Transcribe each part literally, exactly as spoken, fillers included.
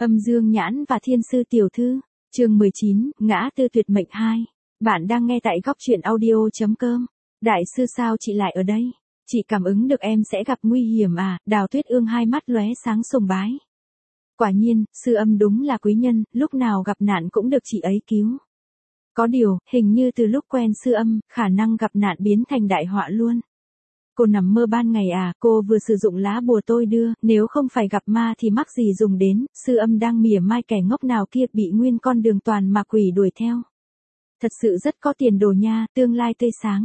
Âm Dương Nhãn và Thiên Sư Tiểu Thư, chương mười chín, Ngã Tư Tuyệt Mệnh hai. Bạn đang nghe tại góc truyện audio.com. Đại sư sao chị lại ở đây? Chị cảm ứng được em sẽ gặp nguy hiểm à? Đào Tuyết Ương hai mắt lóe sáng sùng bái. Quả nhiên, sư âm đúng là quý nhân, lúc nào gặp nạn cũng được chị ấy cứu. Có điều, hình như từ lúc quen sư âm, khả năng gặp nạn biến thành đại họa luôn. Cô nằm mơ ban ngày à, cô vừa sử dụng lá bùa tôi đưa, nếu không phải gặp ma thì mắc gì dùng đến, sư âm đang mỉa mai kẻ ngốc nào kia bị nguyên con đường toàn ma quỷ đuổi theo. Thật sự rất có tiền đồ nha, tương lai tươi sáng.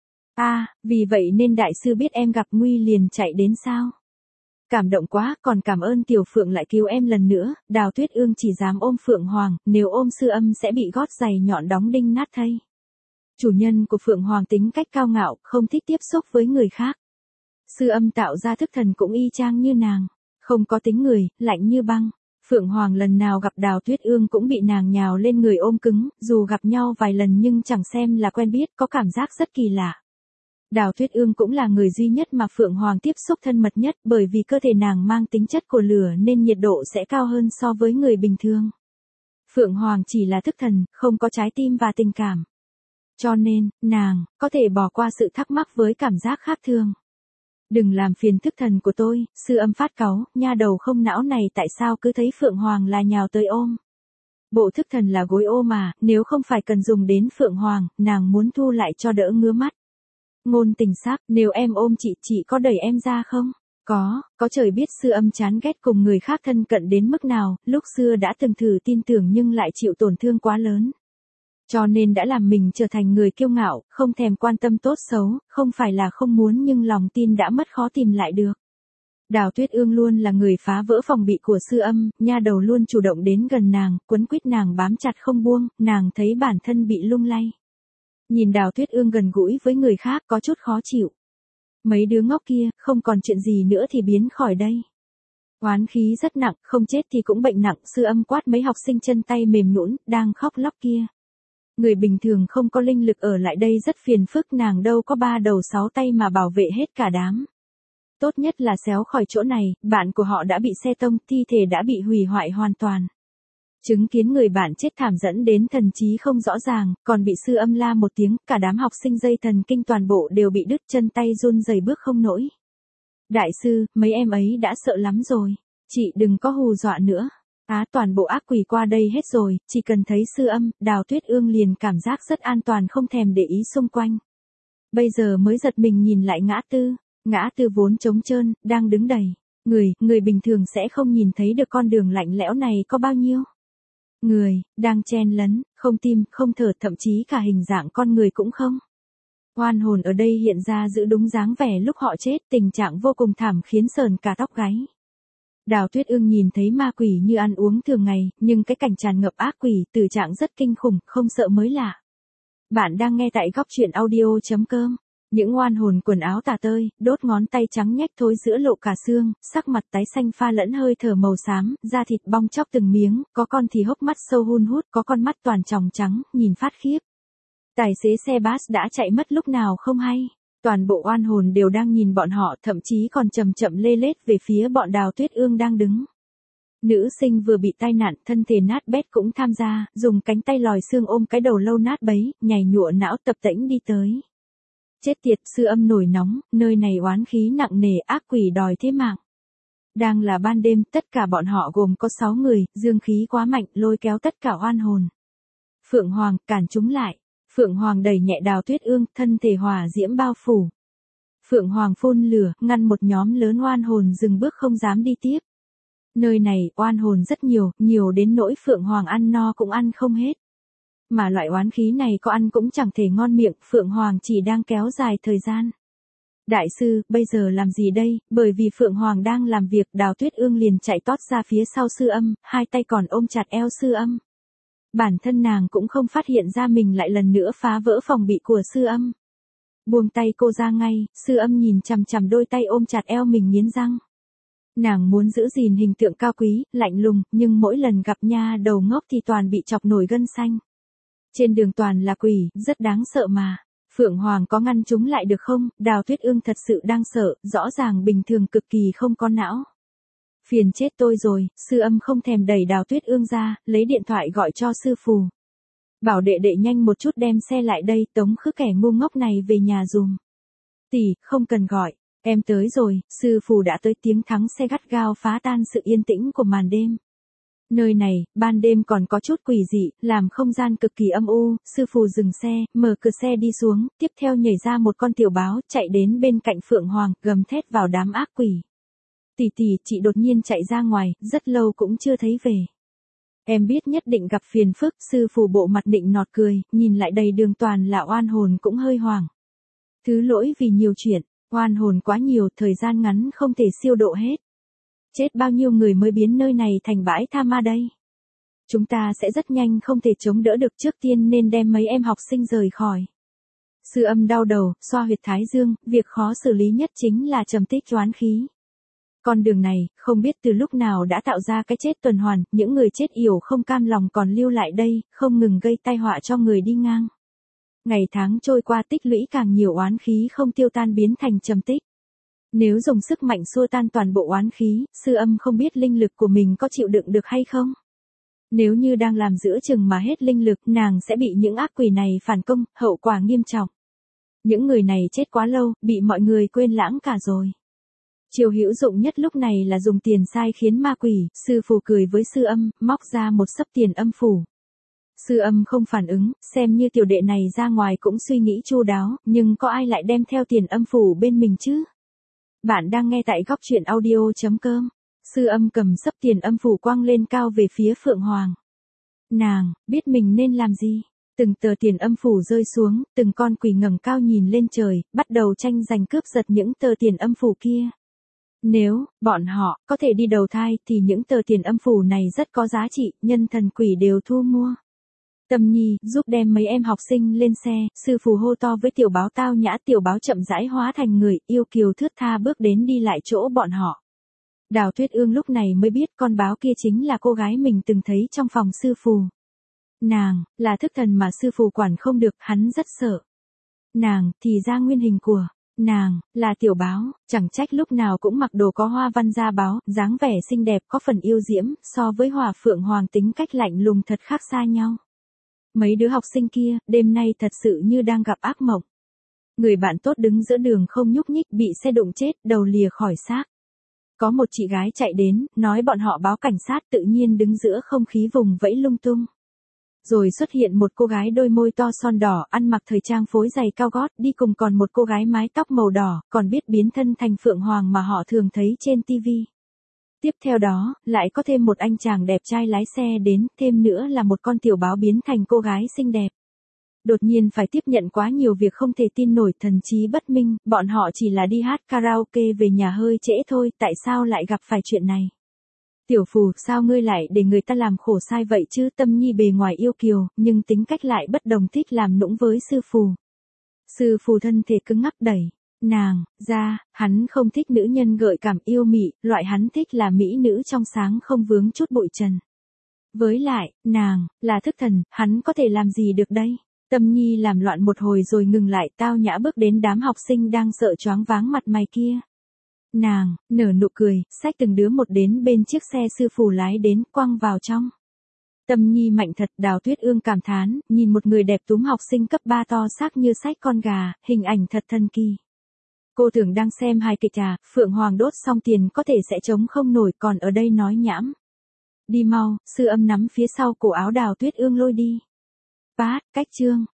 À, vì vậy nên đại sư biết em gặp nguy liền chạy đến sao? Cảm động quá, còn cảm ơn Tiểu Phượng lại cứu em lần nữa. Đào Tuyết Ương chỉ dám ôm Phượng Hoàng, nếu ôm sư âm sẽ bị gót giày nhọn đóng đinh nát thây. Chủ nhân của Phượng Hoàng tính cách cao ngạo, không thích tiếp xúc với người khác. Sư âm tạo ra thức thần cũng y chang như nàng, không có tính người, lạnh như băng. Phượng Hoàng lần nào gặp Đào Tuyết Ương cũng bị nàng nhào lên người ôm cứng, dù gặp nhau vài lần nhưng chẳng xem là quen biết, có cảm giác rất kỳ lạ. Đào Tuyết Ương cũng là người duy nhất mà Phượng Hoàng tiếp xúc thân mật nhất, bởi vì cơ thể nàng mang tính chất của lửa nên nhiệt độ sẽ cao hơn so với người bình thường. Phượng Hoàng chỉ là thức thần, không có trái tim và tình cảm. Cho nên, nàng, có thể bỏ qua sự thắc mắc với cảm giác khác thường. Đừng làm phiền thức thần của tôi, sư âm phát cáu, nha đầu không não này tại sao cứ thấy Phượng Hoàng là nhào tới ôm. Bộ thức thần là gối ôm mà, nếu không phải cần dùng đến Phượng Hoàng, nàng muốn thu lại cho đỡ ngứa mắt. Ngôn tình sắc, nếu em ôm chị, chị có đẩy em ra không? Có, có trời biết sư âm chán ghét cùng người khác thân cận đến mức nào, lúc xưa đã từng thử tin tưởng nhưng lại chịu tổn thương quá lớn. Cho nên đã làm mình trở thành người kiêu ngạo, không thèm quan tâm tốt xấu, không phải là không muốn nhưng lòng tin đã mất khó tìm lại được. Đào Tuyết Ương luôn là người phá vỡ phòng bị của sư âm, nha đầu luôn chủ động đến gần nàng, quấn quýt nàng bám chặt không buông, nàng thấy bản thân bị lung lay. Nhìn Đào Tuyết Ương gần gũi với người khác có chút khó chịu. Mấy đứa ngốc kia, không còn chuyện gì nữa thì biến khỏi đây. Oán khí rất nặng, không chết thì cũng bệnh nặng, sư âm quát mấy học sinh chân tay mềm nhũn, đang khóc lóc kia. Người bình thường không có linh lực ở lại đây rất phiền phức, nàng đâu có ba đầu sáu tay mà bảo vệ hết cả đám. Tốt nhất là xéo khỏi chỗ này, bạn của họ đã bị xe tông, thi thể đã bị hủy hoại hoàn toàn. Chứng kiến người bạn chết thảm dẫn đến thần trí không rõ ràng, còn bị sư âm la một tiếng, cả đám học sinh dây thần kinh toàn bộ đều bị đứt chân tay run rẩy bước không nổi. Đại sư, mấy em ấy đã sợ lắm rồi, chị đừng có hù dọa nữa. Á, toàn bộ ác quỷ qua đây hết rồi, chỉ cần thấy sư âm, Đào Tuyết Ương liền cảm giác rất an toàn không thèm để ý xung quanh. Bây giờ mới giật mình nhìn lại ngã tư, ngã tư vốn trống trơn, đang đứng đầy. Người, người bình thường sẽ không nhìn thấy được con đường lạnh lẽo này có bao nhiêu. Người, đang chen lấn, không tim, không thở, thậm chí cả hình dạng con người cũng không. Oan hồn ở đây hiện ra giữ đúng dáng vẻ lúc họ chết, tình trạng vô cùng thảm khiến sờn cả tóc gáy. Đào Tuyết Ương nhìn thấy ma quỷ như ăn uống thường ngày, nhưng cái cảnh tràn ngập ác quỷ, tử trạng rất kinh khủng, không sợ mới lạ. Bạn đang nghe tại góc truyện audio.com. Những oan hồn quần áo tả tơi, đốt ngón tay trắng nhách thối giữa lộ cả xương, sắc mặt tái xanh pha lẫn hơi thở màu xám, da thịt bong chóc từng miếng, có con thì hốc mắt sâu hun hút, có con mắt toàn tròng trắng, nhìn phát khiếp. Tài xế xe bus đã chạy mất lúc nào không hay. Toàn bộ oan hồn đều đang nhìn bọn họ, thậm chí còn chậm chậm lê lết về phía bọn Đào Tuyết Ương đang đứng. Nữ sinh vừa bị tai nạn, thân thể nát bét cũng tham gia, dùng cánh tay lòi xương ôm cái đầu lâu nát bấy, nhảy nhụa não tập tễnh đi tới. Chết tiệt, sư âm nổi nóng, nơi này oán khí nặng nề, ác quỷ đòi thế mạng. Đang là ban đêm, tất cả bọn họ gồm có sáu người, dương khí quá mạnh, lôi kéo tất cả oan hồn. Phượng Hoàng, cản chúng lại. Phượng Hoàng đẩy nhẹ Đào Tuyết Ương, thân thể hỏa diễm bao phủ. Phượng Hoàng phun lửa, ngăn một nhóm lớn oan hồn dừng bước không dám đi tiếp. Nơi này, oan hồn rất nhiều, nhiều đến nỗi Phượng Hoàng ăn no cũng ăn không hết. Mà loại oán khí này có ăn cũng chẳng thể ngon miệng, Phượng Hoàng chỉ đang kéo dài thời gian. Đại sư, bây giờ làm gì đây, bởi vì Phượng Hoàng đang làm việc, Đào Tuyết Ương liền chạy tót ra phía sau sư âm, hai tay còn ôm chặt eo sư âm. Bản thân nàng cũng không phát hiện ra mình lại lần nữa phá vỡ phòng bị của sư âm. Buông tay cô ra ngay, sư âm nhìn chằm chằm đôi tay ôm chặt eo mình nghiến răng. Nàng muốn giữ gìn hình tượng cao quý, lạnh lùng, nhưng mỗi lần gặp nha đầu ngốc thì toàn bị chọc nổi gân xanh. Trên đường toàn là quỷ, rất đáng sợ mà. Phượng Hoàng có ngăn chúng lại được không? Đào Tuyết Ương thật sự đang sợ, rõ ràng bình thường cực kỳ không có não. Phiền chết tôi rồi, Sư Âm không thèm đẩy Đào Tuyết Ương ra, lấy điện thoại gọi cho sư phù. Bảo đệ đệ nhanh một chút đem xe lại đây, tống khứ kẻ ngu ngốc này về nhà dùm. Tỷ, không cần gọi, em tới rồi, sư phù đã tới, tiếng thắng xe gắt gao phá tan sự yên tĩnh của màn đêm. Nơi này, ban đêm còn có chút quỷ dị, làm không gian cực kỳ âm u, sư phù dừng xe, mở cửa xe đi xuống, tiếp theo nhảy ra một con tiểu báo, chạy đến bên cạnh Phượng Hoàng, gầm thét vào đám ác quỷ. Tỷ tỷ, chị đột nhiên chạy ra ngoài, rất lâu cũng chưa thấy về. Em biết nhất định gặp phiền phức, sư phù bộ mặt định nọt cười, nhìn lại đầy đường toàn là oan hồn cũng hơi hoảng. Thứ lỗi vì nhiều chuyện, oan hồn quá nhiều, thời gian ngắn không thể siêu độ hết. Chết bao nhiêu người mới biến nơi này thành bãi tha ma đây? Chúng ta sẽ rất nhanh không thể chống đỡ được, trước tiên nên đem mấy em học sinh rời khỏi. Sư Âm đau đầu, xoa huyệt thái dương, việc khó xử lý nhất chính là trầm tích oán khí. Con đường này, không biết từ lúc nào đã tạo ra cái chết tuần hoàn, những người chết yểu không cam lòng còn lưu lại đây, không ngừng gây tai họa cho người đi ngang. Ngày tháng trôi qua, tích lũy càng nhiều oán khí không tiêu tan biến thành trầm tích. Nếu dùng sức mạnh xua tan toàn bộ oán khí, Sư Âm không biết linh lực của mình có chịu đựng được hay không. Nếu như đang làm giữa chừng mà hết linh lực, nàng sẽ bị những ác quỷ này phản công, hậu quả nghiêm trọng. Những người này chết quá lâu, bị mọi người quên lãng cả rồi. Chiều hữu dụng nhất lúc này là dùng tiền sai khiến ma quỷ, sư phù cười với Sư Âm, móc ra một xấp tiền âm phủ. Sư Âm không phản ứng, xem như tiểu đệ này ra ngoài cũng suy nghĩ chu đáo, nhưng có ai lại đem theo tiền âm phủ bên mình chứ? Bạn đang nghe tại góc truyện audio chấm com. Sư Âm cầm xấp tiền âm phủ quăng lên cao về phía Phượng Hoàng. Nàng, biết mình nên làm gì. Từng tờ tiền âm phủ rơi xuống, từng con quỷ ngẩng cao nhìn lên trời, bắt đầu tranh giành cướp giật những tờ tiền âm phủ kia. Nếu, bọn họ, có thể đi đầu thai, thì những tờ tiền âm phủ này rất có giá trị, nhân thần quỷ đều thu mua. Tâm Nhi, giúp đem mấy em học sinh lên xe, sư phù hô to với tiểu báo tao nhã, tiểu báo chậm rãi hóa thành người, yêu kiều thướt tha bước đến đi lại chỗ bọn họ. Đào Tuyết Ương lúc này mới biết con báo kia chính là cô gái mình từng thấy trong phòng sư phù. Nàng, là thức thần mà sư phù quản không được, hắn rất sợ. Nàng, thì ra nguyên hình của nàng, là tiểu báo, chẳng trách lúc nào cũng mặc đồ có hoa văn da báo, dáng vẻ xinh đẹp có phần yêu diễm, so với Hỏa Phượng Hoàng tính cách lạnh lùng thật khác xa nhau. Mấy đứa học sinh kia, đêm nay thật sự như đang gặp ác mộng. Người bạn tốt đứng giữa đường không nhúc nhích, bị xe đụng chết, đầu lìa khỏi xác. Có một chị gái chạy đến, nói bọn họ báo cảnh sát, tự nhiên đứng giữa không khí vùng vẫy lung tung. Rồi xuất hiện một cô gái đôi môi to son đỏ, ăn mặc thời trang phối giày cao gót, đi cùng còn một cô gái mái tóc màu đỏ, còn biết biến thân thành Phượng Hoàng mà họ thường thấy trên tivi. Tiếp theo đó, lại có thêm một anh chàng đẹp trai lái xe đến, thêm nữa là một con tiểu báo biến thành cô gái xinh đẹp. Đột nhiên phải tiếp nhận quá nhiều việc không thể tin nổi, thần trí bất minh, bọn họ chỉ là đi hát karaoke về nhà hơi trễ thôi, tại sao lại gặp phải chuyện này? Tiểu phù, sao ngươi lại để người ta làm khổ sai vậy chứ? Tâm Nhi bề ngoài yêu kiều, nhưng tính cách lại bất đồng, thích làm nũng với sư phù. Sư phù thân thể cứng ngắc đẩy nàng ra, hắn không thích nữ nhân gợi cảm yêu mị, loại hắn thích là mỹ nữ trong sáng không vướng chút bụi trần. Với lại, nàng, là thức thần, hắn có thể làm gì được đây? Tâm Nhi làm loạn một hồi rồi ngừng lại, tao nhã bước đến đám học sinh đang sợ choáng váng mặt mày kia. Nàng, nở nụ cười, xách từng đứa một đến bên chiếc xe sư phù lái đến, quăng vào trong. Tâm Nhi mạnh thật, Đào Tuyết Ương cảm thán, nhìn một người đẹp túm học sinh cấp ba to xác như xách con gà, hình ảnh thật thần kỳ. Cô tưởng đang xem hài kịch à, Phượng Hoàng đốt xong tiền có thể sẽ chống không nổi, còn ở đây nói nhảm. Đi mau, Sư Âm nắm phía sau cổ áo Đào Tuyết Ương lôi đi. Phát, cách chương.